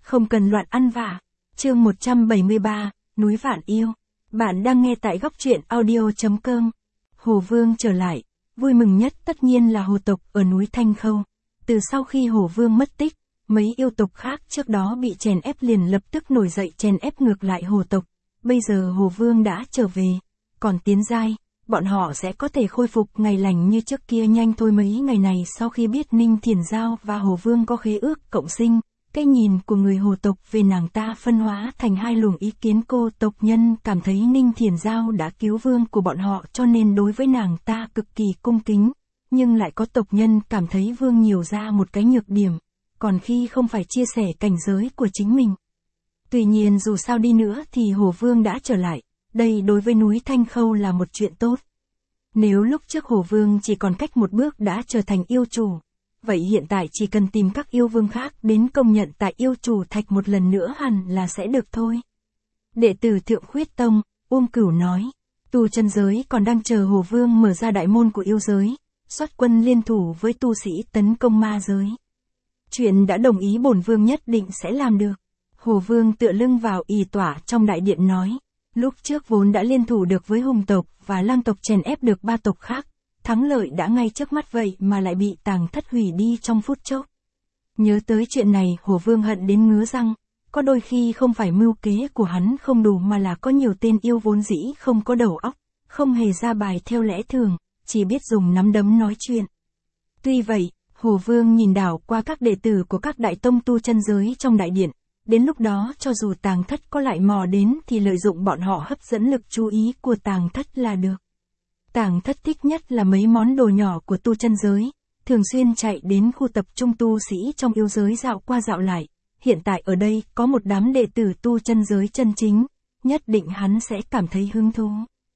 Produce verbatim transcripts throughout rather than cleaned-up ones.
không cần loạn ăn vạ. Chương một trăm bảy mươi ba, núi Vạn Yêu. Bạn đang nghe tại góc truyện audio.com. Hồ Vương trở lại, vui mừng nhất tất nhiên là hồ tộc ở núi Thanh Khâu. Từ sau khi Hồ Vương mất tích, mấy yêu tộc khác trước đó bị chèn ép liền lập tức nổi dậy chèn ép ngược lại hồ tộc. Bây giờ Hồ Vương đã trở về, còn tiến giai, bọn họ sẽ có thể khôi phục ngày lành như trước kia nhanh thôi. Mấy ngày này sau khi biết Ninh Thiền Giao và Hồ Vương có khế ước cộng sinh, cái nhìn của người hồ tộc về nàng ta phân hóa thành hai luồng ý kiến. Cô tộc nhân cảm thấy Ninh Thiền Giao đã cứu vương của bọn họ cho nên đối với nàng ta cực kỳ cung kính, nhưng lại có tộc nhân cảm thấy vương nhiều ra một cái nhược điểm, còn khi không phải chia sẻ cảnh giới của chính mình. Tuy nhiên dù sao đi nữa thì Hồ Vương đã trở lại, đây đối với núi Thanh Khâu là một chuyện tốt. Nếu lúc trước Hồ Vương chỉ còn cách một bước đã trở thành yêu chủ, vậy hiện tại chỉ cần tìm các yêu vương khác đến công nhận tại yêu chủ thạch một lần nữa hẳn là sẽ được thôi. Đệ tử Thượng Khuyết Tông, Uông Cửu nói, tu chân giới còn đang chờ Hồ Vương mở ra đại môn của yêu giới, xuất quân liên thủ với tu sĩ tấn công ma giới. Chuyện đã đồng ý bổn vương nhất định sẽ làm được. Hồ Vương tựa lưng vào ỷ tỏa trong đại điện nói, lúc trước vốn đã liên thủ được với hùng tộc và lang tộc chèn ép được ba tộc khác, thắng lợi đã ngay trước mắt vậy mà lại bị Tàng Thất hủy đi trong phút chốc. Nhớ tới chuyện này Hồ Vương hận đến ngứa răng, có đôi khi không phải mưu kế của hắn không đủ mà là có nhiều tên yêu vốn dĩ không có đầu óc, không hề ra bài theo lẽ thường, chỉ biết dùng nắm đấm nói chuyện. Tuy vậy, Hồ Vương nhìn đảo qua các đệ tử của các đại tông tu chân giới trong đại điện, đến lúc đó cho dù Tàng Thất có lại mò đến thì lợi dụng bọn họ hấp dẫn lực chú ý của Tàng Thất là được. Tàng Thất thích nhất là mấy món đồ nhỏ của tu chân giới, thường xuyên chạy đến khu tập trung tu sĩ trong yêu giới dạo qua dạo lại, hiện tại ở đây có một đám đệ tử tu chân giới chân chính, nhất định hắn sẽ cảm thấy hứng thú.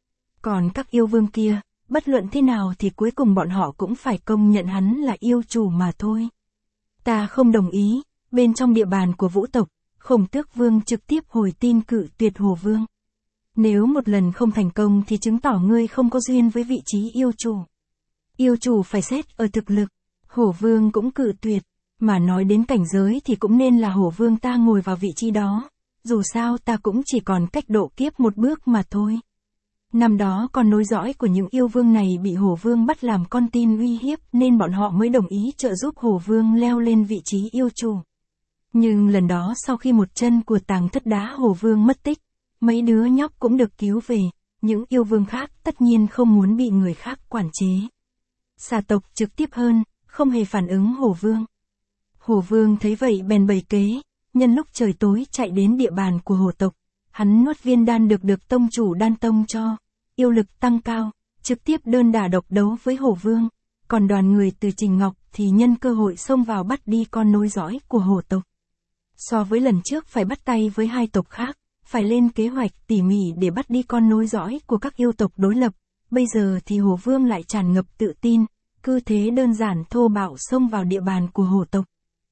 Còn các yêu vương kia, bất luận thế nào thì cuối cùng bọn họ cũng phải công nhận hắn là yêu chủ mà thôi. Ta không đồng ý, bên trong địa bàn của vũ tộc, Khổng Tước Vương trực tiếp hồi tin cự tuyệt Hồ Vương. Nếu một lần không thành công thì chứng tỏ ngươi không có duyên với vị trí yêu chủ. Yêu chủ phải xét ở thực lực. Hổ Vương cũng cự tuyệt, mà nói đến cảnh giới thì cũng nên là Hổ Vương ta ngồi vào vị trí đó. Dù sao ta cũng chỉ còn cách độ kiếp một bước mà thôi. Năm đó con nối dõi của những yêu vương này bị Hổ Vương bắt làm con tin uy hiếp nên bọn họ mới đồng ý trợ giúp Hổ Vương leo lên vị trí yêu chủ. Nhưng lần đó sau khi một chân của Tàng Thất đá Hổ Vương mất tích, mấy đứa nhóc cũng được cứu về, những yêu vương khác tất nhiên không muốn bị người khác quản chế. Xà tộc trực tiếp hơn, không hề phản ứng Hổ Vương. Hổ Vương thấy vậy bèn bày kế, nhân lúc trời tối chạy đến địa bàn của hổ tộc, hắn nuốt viên đan được được tông chủ đan tông cho, yêu lực tăng cao, trực tiếp đơn đả độc đấu với Hổ Vương, còn đoàn người từ Trình Ngọc thì nhân cơ hội xông vào bắt đi con nối dõi của hổ tộc. So với lần trước phải bắt tay với hai tộc khác, phải lên kế hoạch tỉ mỉ để bắt đi con nối dõi của các yêu tộc đối lập, bây giờ thì Hổ Vương lại tràn ngập tự tin, cứ thế đơn giản thô bạo xông vào địa bàn của hổ tộc.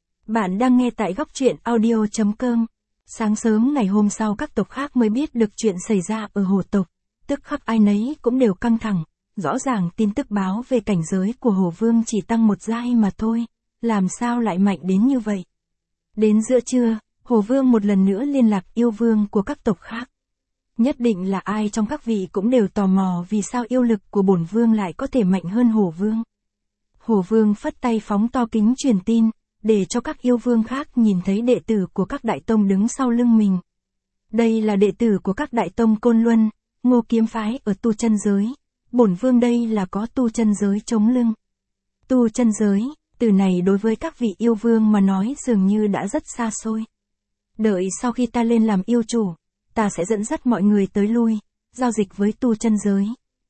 Bạn đang nghe tại góc truyện audio.com. Sáng sớm ngày hôm sau các tộc khác mới biết được chuyện xảy ra ở hổ tộc, tức khắc ai nấy cũng đều căng thẳng, rõ ràng tin tức báo về cảnh giới của Hổ Vương chỉ tăng một giai mà thôi, làm sao lại mạnh đến như vậy. Đến giữa trưa, Hổ Vương một lần nữa liên lạc yêu vương của các tộc khác. Nhất định là ai trong các vị cũng đều tò mò vì sao yêu lực của bổn vương lại có thể mạnh hơn Hổ Vương. Hổ Vương phất tay phóng to kính truyền tin, để cho các yêu vương khác nhìn thấy đệ tử của các đại tông đứng sau lưng mình. Đây là đệ tử của các đại tông Côn Luân, Ngô Kiếm phái ở tu chân giới. Bổn vương đây là có tu chân giới chống lưng. Tu chân giới, từ này đối với các vị yêu vương mà nói dường như đã rất xa xôi. Đợi sau khi ta lên làm yêu chủ, ta sẽ dẫn dắt mọi người tới lui, giao dịch với tu chân giới.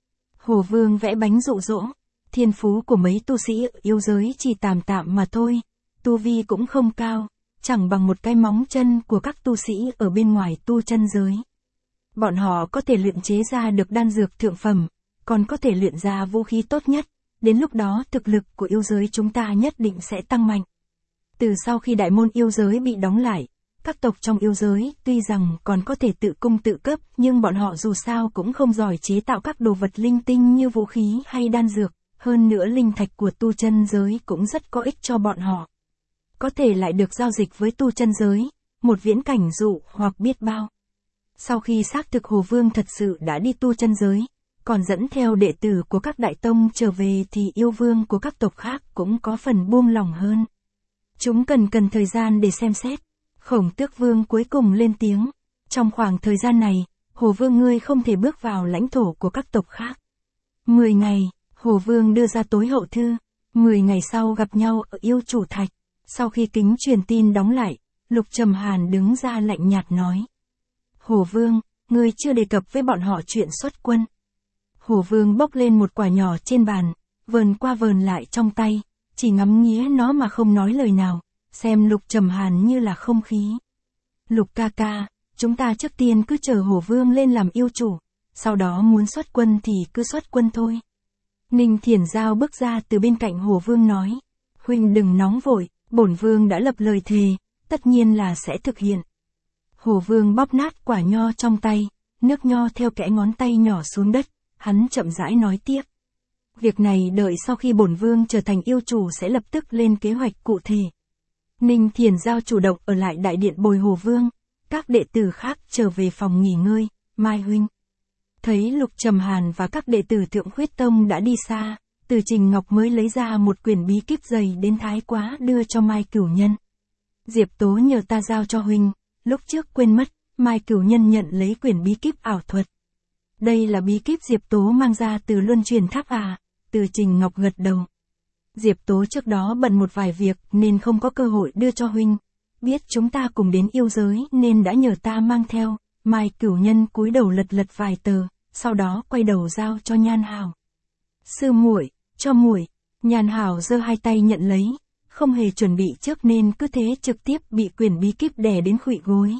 Hổ Vương vẽ bánh dụ dỗ, thiên phú của mấy tu sĩ yêu giới chỉ tạm tạm mà thôi, tu vi cũng không cao, chẳng bằng một cái móng chân của các tu sĩ ở bên ngoài tu chân giới. Bọn họ có thể luyện chế ra được đan dược thượng phẩm, còn có thể luyện ra vũ khí tốt nhất, đến lúc đó thực lực của yêu giới chúng ta nhất định sẽ tăng mạnh. Từ sau khi đại môn yêu giới bị đóng lại, các tộc trong yêu giới tuy rằng còn có thể tự cung tự cấp nhưng bọn họ dù sao cũng không giỏi chế tạo các đồ vật linh tinh như vũ khí hay đan dược, hơn nữa linh thạch của tu chân giới cũng rất có ích cho bọn họ. Có thể lại được giao dịch với tu chân giới, một viễn cảnh dụ hoặc biết bao. Sau khi xác thực Hồ Vương thật sự đã đi tu chân giới, còn dẫn theo đệ tử của các đại tông trở về thì yêu vương của các tộc khác cũng có phần buông lòng hơn. Chúng cần cần thời gian để xem xét. Khổng Tước Vương cuối cùng lên tiếng. Trong khoảng thời gian này, Hồ Vương ngươi không thể bước vào lãnh thổ của các tộc khác. Mười ngày, Hồ Vương đưa ra tối hậu thư. Mười ngày sau gặp nhau ở Yêu Chủ Thạch. Sau khi kính truyền tin đóng lại, Lục Trầm Hàn đứng ra lạnh nhạt nói. Hồ Vương, ngươi chưa đề cập với bọn họ chuyện xuất quân. Hồ Vương bốc lên một quả nhỏ trên bàn, vờn qua vờn lại trong tay, chỉ ngắm nghía nó mà không nói lời nào, xem Lục Trầm Hàn như là không khí. Lục ca ca, chúng ta trước tiên cứ chờ Hồ Vương lên làm yêu chủ, sau đó muốn xuất quân thì cứ xuất quân thôi. Ninh Thiển Giao bước ra từ bên cạnh Hồ Vương nói, huynh đừng nóng vội, bổn vương đã lập lời thề, tất nhiên là sẽ thực hiện. Hồ Vương bóp nát quả nho trong tay, nước nho theo kẽ ngón tay nhỏ xuống đất, hắn chậm rãi nói tiếp. Việc này đợi sau khi bổn vương trở thành yêu chủ sẽ lập tức lên kế hoạch cụ thể. Ninh Thiền Giao chủ động ở lại đại điện bồi Hồ Vương, các đệ tử khác trở về phòng nghỉ ngơi, Mai huynh. Thấy Lục Trầm Hàn và các đệ tử Thượng Khuyết Tông đã đi xa, Từ Trình Ngọc mới lấy ra một quyển bí kíp dày đến thái quá đưa cho Mai Cửu Nhân. Diệp Tố nhờ ta giao cho huynh, lúc trước quên mất, Mai Cửu Nhân nhận lấy quyển bí kíp ảo thuật. Đây là bí kíp Diệp Tố mang ra từ Luân Truyền Tháp à, Từ Trình Ngọc gật đầu. Diệp Tố trước đó bận một vài việc nên không có cơ hội đưa cho huynh. Biết chúng ta cùng đến yêu giới nên đã nhờ ta mang theo. Mai Cửu Nhân cúi đầu lật lật vài tờ, sau đó quay đầu giao cho Nhan Hảo. Sư muội, cho muội. Nhan Hảo giơ hai tay nhận lấy, không hề chuẩn bị trước nên cứ thế trực tiếp bị quyển bí kíp đè đến khuỵu gối.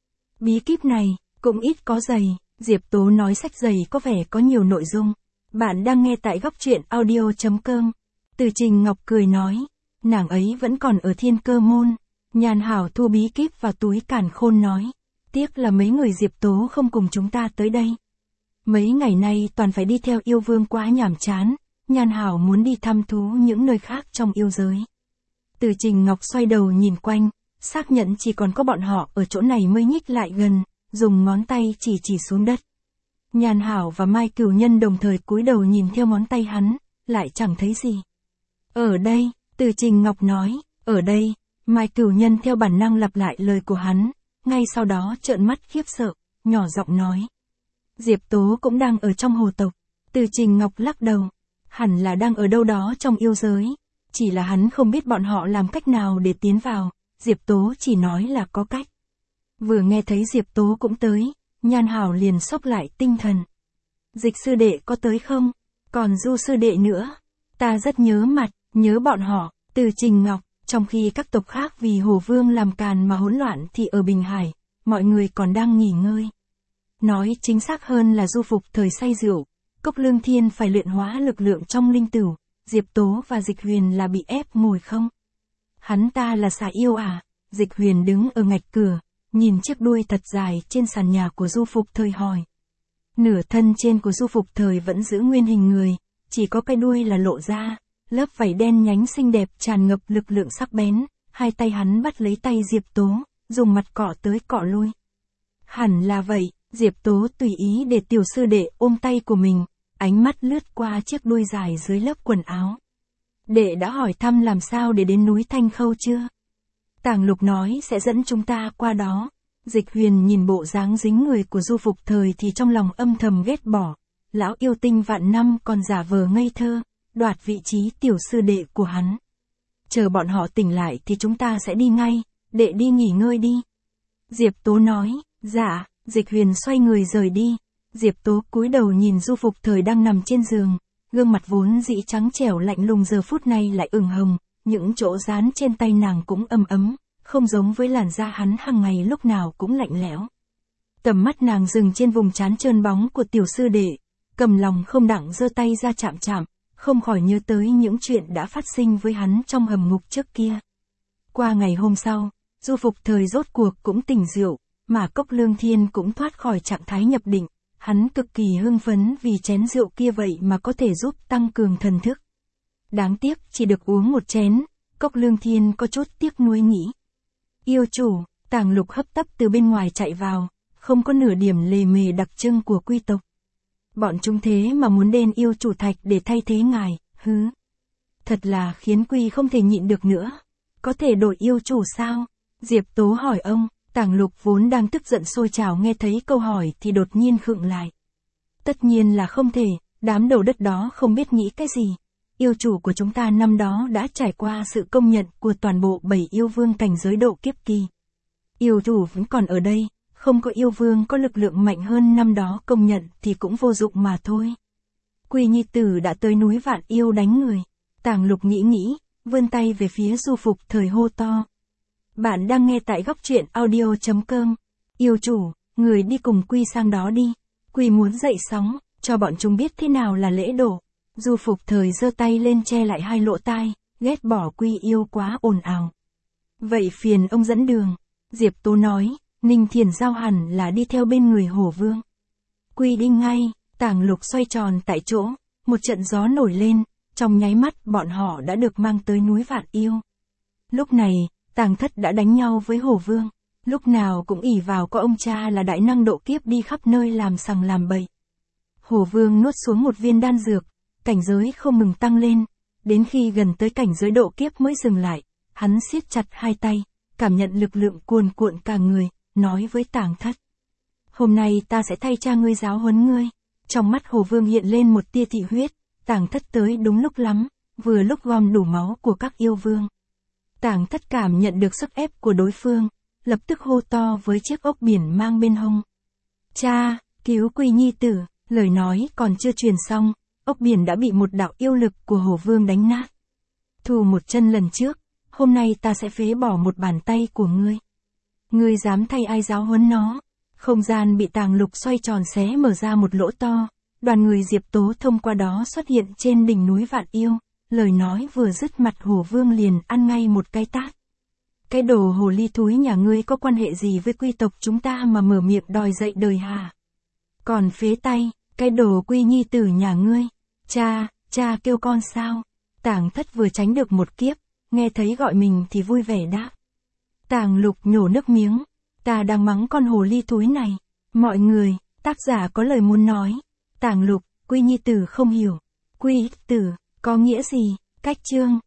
Bí kíp này cũng ít có dày, Diệp Tố nói sách dày có vẻ có nhiều nội dung. Bạn đang nghe tại góc truyện audio chấm com. Từ Trình Ngọc cười nói, nàng ấy vẫn còn ở Thiên Cơ Môn. Nhan Hảo thu bí kíp vào túi càn khôn nói, tiếc là mấy người Diệp Tố không cùng chúng ta tới đây. Mấy ngày nay toàn phải đi theo yêu vương quá nhàm chán, Nhan Hảo muốn đi thăm thú những nơi khác trong yêu giới. Từ Trình Ngọc xoay đầu nhìn quanh, xác nhận chỉ còn có bọn họ ở chỗ này mới nhích lại gần, dùng ngón tay chỉ chỉ xuống đất. Nhan Hảo và Mai Cửu Nhân đồng thời cúi đầu nhìn theo ngón tay hắn, lại chẳng thấy gì. Ở đây, Từ Trình Ngọc nói, ở đây, Mai Cửu Nhân theo bản năng lặp lại lời của hắn, ngay sau đó trợn mắt khiếp sợ, nhỏ giọng nói. Diệp Tố cũng đang ở trong hồ tộc. Từ Trình Ngọc lắc đầu, hẳn là đang ở đâu đó trong yêu giới, chỉ là hắn không biết bọn họ làm cách nào để tiến vào, Diệp Tố chỉ nói là có cách. Vừa nghe thấy Diệp Tố cũng tới, Nhan Hảo liền sốc lại tinh thần. Dịch sư đệ có tới không? Còn Du sư đệ nữa. Ta rất nhớ mặt, nhớ bọn họ. Từ Trình Ngọc, trong khi các tộc khác vì Hồ Vương làm càn mà hỗn loạn thì ở Bình Hải, mọi người còn đang nghỉ ngơi. Nói chính xác hơn là Du Phục thời say rượu, Cốc Lương Thiên phải luyện hóa lực lượng trong linh tửu, Diệp Tố và Dịch Huyền là bị ép ngồi không? Hắn ta là xà yêu à? Dịch Huyền đứng ở ngạch cửa, nhìn chiếc đuôi thật dài trên sàn nhà của Du Phục thời hỏi. Nửa thân trên của Du Phục thời vẫn giữ nguyên hình người, chỉ có cái đuôi là lộ ra, lớp vảy đen nhánh xinh đẹp tràn ngập lực lượng sắc bén, hai tay hắn bắt lấy tay Diệp Tố, dùng mặt cọ tới cọ lui. Hẳn là vậy, Diệp Tố tùy ý để tiểu sư đệ ôm tay của mình, ánh mắt lướt qua chiếc đuôi dài dưới lớp quần áo. Đệ đã hỏi thăm làm sao để đến núi Thanh Khâu chưa? Tàng Lục nói sẽ dẫn chúng ta qua đó. Dịch Huyền nhìn bộ dáng dính người của Du Phục thời thì trong lòng âm thầm ghét bỏ. Lão yêu tinh vạn năm còn giả vờ ngây thơ, đoạt vị trí tiểu sư đệ của hắn. Chờ bọn họ tỉnh lại thì chúng ta sẽ đi ngay, đệ đi nghỉ ngơi đi. Diệp Tố nói, dạ. Dịch Huyền xoay người rời đi. Diệp Tố cúi đầu nhìn Du Phục thời đang nằm trên giường, gương mặt vốn dĩ trắng trẻo lạnh lùng giờ phút này lại ửng hồng, những chỗ dán trên tay nàng cũng ấm ấm, không giống với làn da hắn hàng ngày lúc nào cũng lạnh lẽo. Tầm mắt nàng dừng trên vùng trán trơn bóng của tiểu sư đệ, cầm lòng không đặng giơ tay ra chạm chạm, không khỏi nhớ tới những chuyện đã phát sinh với hắn trong hầm ngục trước kia. Qua ngày hôm sau, Du Phục thời rốt cuộc cũng tỉnh rượu, mà Cốc Lương Thiên cũng thoát khỏi trạng thái nhập định, hắn cực kỳ hưng phấn vì chén rượu kia vậy mà có thể giúp tăng cường thần thức. Đáng tiếc chỉ được uống một chén, Cốc Lương Thiên có chút tiếc nuối nghĩ. Yêu chủ, Tàng Lục hấp tấp từ bên ngoài chạy vào, không có nửa điểm lề mề đặc trưng của quy tộc. Bọn chúng thế mà muốn đền yêu chủ thạch để thay thế ngài, hứ. Thật là khiến Quy không thể nhịn được nữa. Có thể đổi yêu chủ sao? Diệp Tố hỏi ông. Tàng Lục vốn đang tức giận sôi trào nghe thấy câu hỏi thì đột nhiên khựng lại. Tất nhiên là không thể, đám đầu đất đó không biết nghĩ cái gì. Yêu chủ của chúng ta năm đó đã trải qua sự công nhận của toàn bộ bảy yêu vương cảnh giới độ kiếp kỳ. Yêu chủ vẫn còn ở đây, không có yêu vương có lực lượng mạnh hơn năm đó công nhận thì cũng vô dụng mà thôi. Quy nhi tử đã tới núi Vạn Yêu đánh người. Tàng Lục nghĩ nghĩ, vươn tay về phía Du Phục Thời hô to. Bạn đang nghe tại góc truyện audio chấm com. Yêu chủ, người đi cùng Quy sang đó đi. Quy muốn dậy sóng, cho bọn chúng biết thế nào là lễ độ. Du Phục Thời giơ tay lên che lại hai lỗ tai, ghét bỏ Quy yêu quá ồn ào. Vậy phiền ông dẫn đường. Diệp Tố nói, Ninh Thiền Giao hẳn là đi theo bên người Hổ Vương. Quy đi ngay, Tàng Lục xoay tròn tại chỗ, một trận gió nổi lên, trong nháy mắt bọn họ đã được mang tới núi Vạn Yêu. Lúc này, Tàng Thất đã đánh nhau với Hổ Vương, lúc nào cũng ỷ vào có ông cha là đại năng độ kiếp đi khắp nơi làm sằng làm bậy. Hổ Vương nuốt xuống một viên đan dược, cảnh giới không ngừng tăng lên, đến khi gần tới cảnh giới độ kiếp mới dừng lại, hắn siết chặt hai tay, cảm nhận lực lượng cuồn cuộn cả người, nói với Tàng Thất. Hôm nay ta sẽ thay cha ngươi giáo huấn ngươi. Trong mắt Hổ Vương hiện lên một tia thị huyết, Tàng Thất tới đúng lúc lắm, vừa lúc gom đủ máu của các yêu vương. Tàng Thất cảm nhận được sức ép của đối phương, lập tức hô to với chiếc ốc biển mang bên hông. Cha, cứu Quy nhi tử, lời nói còn chưa truyền xong, ốc biển đã bị một đạo yêu lực của Hổ Vương đánh nát. Thù một chân lần trước, hôm nay ta sẽ phế bỏ một bàn tay của ngươi. Ngươi dám thay ai giáo huấn nó? Không gian bị Tàng Lục xoay tròn xé mở ra một lỗ to, đoàn người Diệp Tố thông qua đó xuất hiện trên đỉnh núi Vạn Yêu, lời nói vừa dứt mặt Hổ Vương liền ăn ngay một cái tát. Cái đồ hồ ly thúi nhà ngươi có quan hệ gì với quy tộc chúng ta mà mở miệng đòi dậy đời hả? Còn phế tay, cái đồ Quy nhi tử nhà ngươi, cha, cha kêu con sao? Tàng Thất vừa tránh được một kiếp, nghe thấy gọi mình thì vui vẻ đáp. Tàng Lục nhổ nước miếng, ta đang mắng con hồ ly thúi này. Mọi người, tác giả có lời muốn nói. Tàng Lục, Quy nhi tử không hiểu. Quy tử, có nghĩa gì? Cách chương.